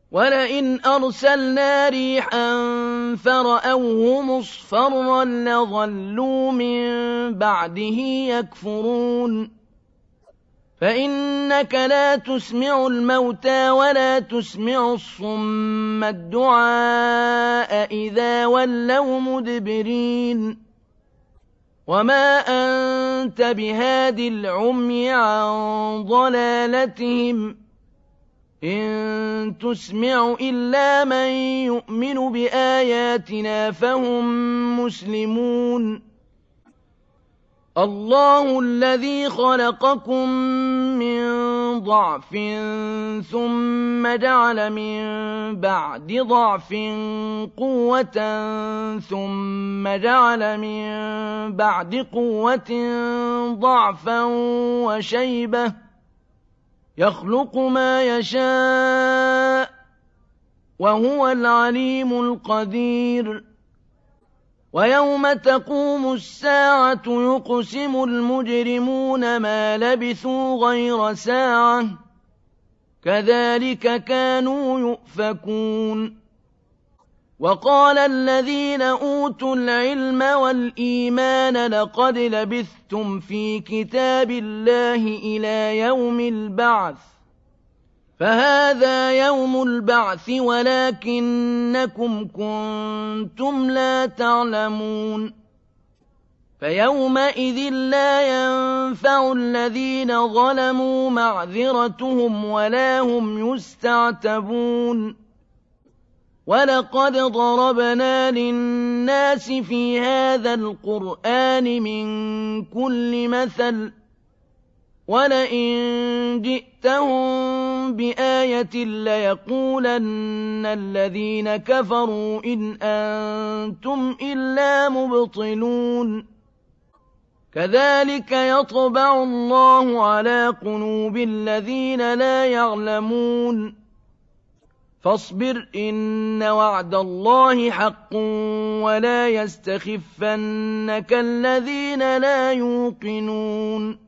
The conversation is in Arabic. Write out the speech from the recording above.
وَلَئِنْ أَرْسَلْنَا رِيحًا فَرَأَوْهُ مُصْفَرًّا لَّظَلُّوا مِن بَعْدِهِ يَكْفُرُونَ فَإِنَّكَ لَا تُسْمِعُ الْمَوْتَىٰ وَلَا تُسْمِعُ الصُّمَّ الدُّعَاءَ إِذَا وَلَّوْا مُدْبِرِينَ وَمَا أَنتَ بِهَادِ الْعُمْيِ عَن ضَلَالَتِهِمْ ۖ إِن تُسْمِعُ إِلَّا مَن يُؤْمِنُ بِآيَاتِنَا فَهُم مُّسْلِمُونَ اللَّهُ الَّذِي خَلَقَكُم مِّن ضَعْفٍ ثُمَّ جَعَلَ مِن بَعْدِ ضَعْفٍ قُوَّةً ثُمَّ جَعَلَ مِن بَعْدِ قُوَّةٍ ضَعْفًا وَشَيْبَةً ۚ يَخْلُقُ مَا يَشَاءُ ۖ وَهُوَ الْعَلِيمُ الْقَدِيرُ وَيَوْمَ تَقُومُ السَّاعَةُ يُقْسِمُ الْمُجْرِمُونَ مَا لَبِثُوا غَيْرَ سَاعَةٍ ۚ كَذَٰلِكَ كَانُوا يُؤْفَكُونَ وَقَالَ الَّذِينَ أُوتُوا الْعِلْمَ وَالْإِيمَانَ لَقَدْ لَبِثْتُمْ فِي كِتَابِ اللَّهِ إِلَىٰ يَوْمِ الْبَعْثِ ۖ فَهَٰذَا يَوْمُ الْبَعْثِ وَلَٰكِنَّكُمْ كُنتُمْ لَا تَعْلَمُونَ فَيَوْمَئِذٍ لَّا يَنفَعُ الَّذِينَ ظَلَمُوا مَعْذِرَتُهُمْ وَلَا هُمْ يُسْتَعْتَبُونَ وَلَقَدْ ضَرَبْنَا لِلنَّاسِ فِي هَٰذَا الْقُرْآنِ مِن كُلِّ مَثَلٍ ۚ وَلَئِن جِئْتَهُم بِآيَةٍ لَّيَقُولَنَّ الَّذِينَ كَفَرُوا إِنْ أَنتُمْ إِلَّا مُبْطِلُونَ كَذَٰلِكَ يَطْبَعُ اللَّهُ عَلَىٰ قُلُوبِ الَّذِينَ لَا يَعْلَمُونَ فاصبر إن وعد الله حق ولا يستخفنك الذين لا يوقنون